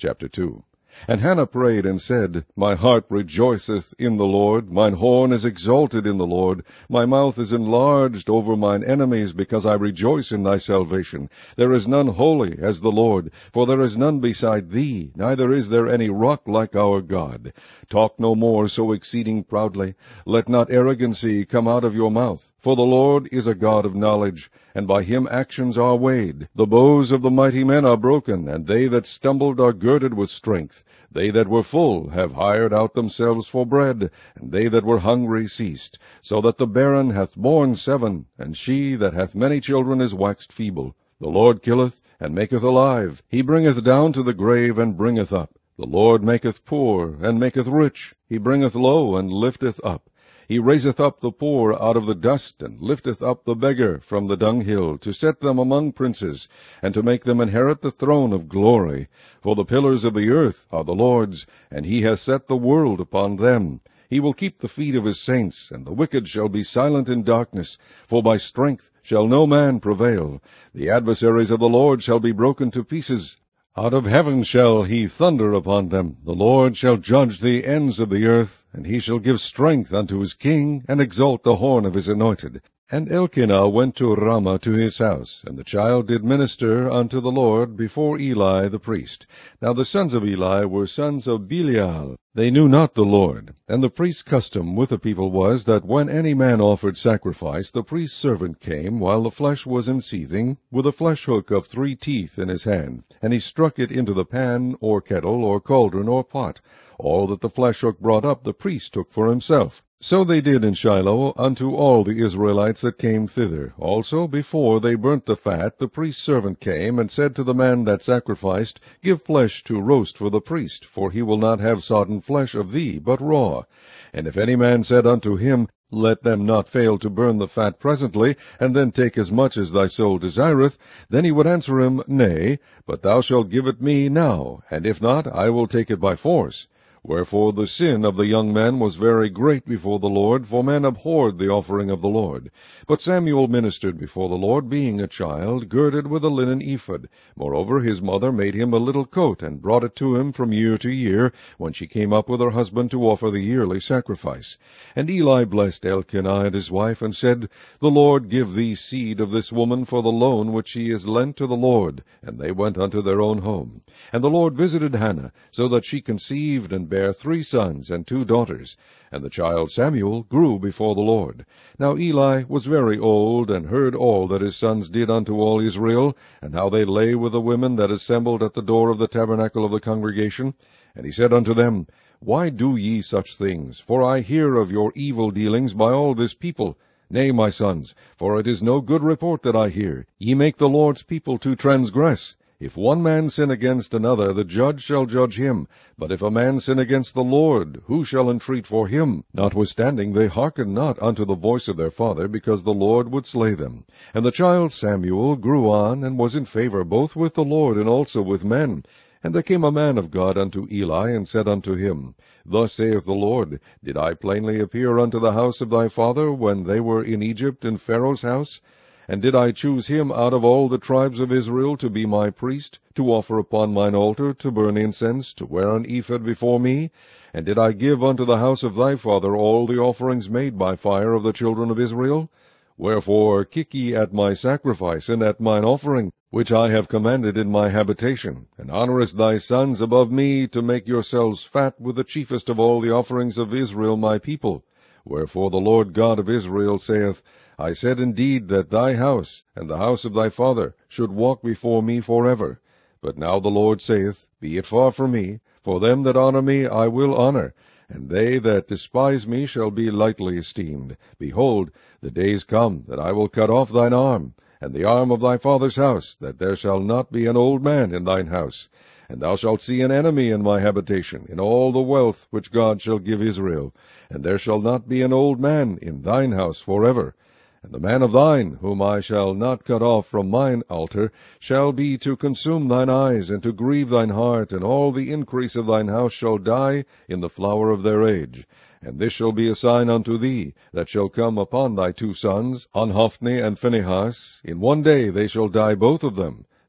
Chapter 2. And Hannah prayed and said, My heart rejoiceth in the Lord, mine horn is exalted in the Lord, my mouth is enlarged over mine enemies, because I rejoice in thy salvation. There is none holy as the Lord, for there is none beside thee, neither is there any rock like our God. Talk no more so exceeding proudly. Let not arrogancy come out of your mouth. For the Lord is a God of knowledge, and by him actions are weighed. The bows of the mighty men are broken, and they that stumbled are girded with strength. They that were full have hired out themselves for bread, and they that were hungry ceased. So that the barren hath borne 7, and she that hath many children is waxed feeble. The Lord killeth, and maketh alive. He bringeth down to the grave, and bringeth up. The Lord maketh poor, and maketh rich. He bringeth low, and lifteth up. He raiseth up the poor out of the dust, and lifteth up the beggar from the dunghill, to set them among princes, and to make them inherit the throne of glory. For the pillars of the earth are the Lord's, and he hath set the world upon them. He will keep the feet of his saints, and the wicked shall be silent in darkness, for by strength shall no man prevail. The adversaries of the Lord shall be broken to pieces. Out of heaven shall he thunder upon them. The Lord shall judge the ends of the earth, and he shall give strength unto his king, and exalt the horn of his anointed. And Elkanah went to Ramah to his house, and the child did minister unto the Lord before Eli the priest. Now the sons of Eli were sons of Belial. They knew not the Lord. And the priest's custom with the people was, that when any man offered sacrifice, the priest's servant came, while the flesh was in seething, with a flesh hook of 3 teeth in his hand, and he struck it into the pan, or kettle, or cauldron, or pot. All that the flesh hook brought up the priest took for himself. So they did in Shiloh unto all the Israelites that came thither. Also, before they burnt the fat, the priest's servant came, and said to the man that sacrificed, Give flesh to roast for the priest, for he will not have sodden flesh of thee, but raw. And if any man said unto him, Let them not fail to burn the fat presently, and then take as much as thy soul desireth, then he would answer him, Nay, but thou shalt give it me now, and if not, I will take it by force. Wherefore the sin of the young men was very great before the Lord, for men abhorred the offering of the Lord. But Samuel ministered before the Lord, being a child, girded with a linen ephod. Moreover, his mother made him a little coat, and brought it to him from year to year, when she came up with her husband to offer the yearly sacrifice. And Eli blessed Elkanah and his wife, and said, The Lord give thee seed of this woman for the loan which she is lent to the Lord. And they went unto their own home. And the Lord visited Hannah, so that she conceived, and bare 3 sons and 2 daughters. And the child Samuel grew before the Lord. Now Eli was very old, and heard all that his sons did unto all Israel, and how they lay with the women that assembled at the door of the tabernacle of the congregation. And he said unto them, Why do ye such things? For I hear of your evil dealings by all this people. Nay, my sons, for it is no good report that I hear. Ye make the Lord's people to transgress. If one man sin against another, the judge shall judge him. But if a man sin against the Lord, who shall entreat for him? Notwithstanding, they hearkened not unto the voice of their father, because the Lord would slay them. And the child Samuel grew on, and was in favor both with the Lord and also with men. And there came a man of God unto Eli, and said unto him, Thus saith the Lord, Did I plainly appear unto the house of thy father, when they were in Egypt in Pharaoh's house? And did I choose him out of all the tribes of Israel to be my priest, to offer upon mine altar, to burn incense, to wear an ephod before me? And did I give unto the house of thy father all the offerings made by fire of the children of Israel? Wherefore kick ye at my sacrifice, and at mine offering, which I have commanded in my habitation, and honourest thy sons above me, to make yourselves fat with the chiefest of all the offerings of Israel my people. Wherefore the Lord God of Israel saith, I said indeed that thy house, and the house of thy father, should walk before me forever. But now the Lord saith, Be it far from me, for them that honour me I will honour, and they that despise me shall be lightly esteemed. Behold, the days come that I will cut off thine arm, and the arm of thy father's house, that there shall not be an old man in thine house. And thou shalt see an enemy in my habitation, in all the wealth which God shall give Israel. And there shall not be an old man in thine house forever. And the man of thine, whom I shall not cut off from mine altar, shall be to consume thine eyes, and to grieve thine heart, and all the increase of thine house shall die in the flower of their age. And this shall be a sign unto thee, that shall come upon thy 2 sons, on Hophni and Phinehas. In one day they shall die both of them.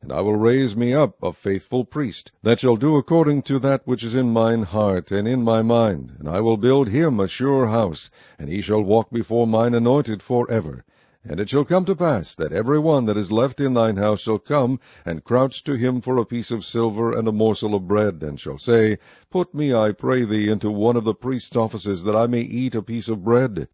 And I will raise me up a faithful priest, that shall do according to that which is in mine heart and in my mind. And I will build him a sure house, and he shall walk before mine anointed for ever. And it shall come to pass, that every one that is left in thine house shall come, and crouch to him for a piece of silver and a morsel of bread, and shall say, Put me, I pray thee, into one of the priest's offices, that I may eat a piece of bread.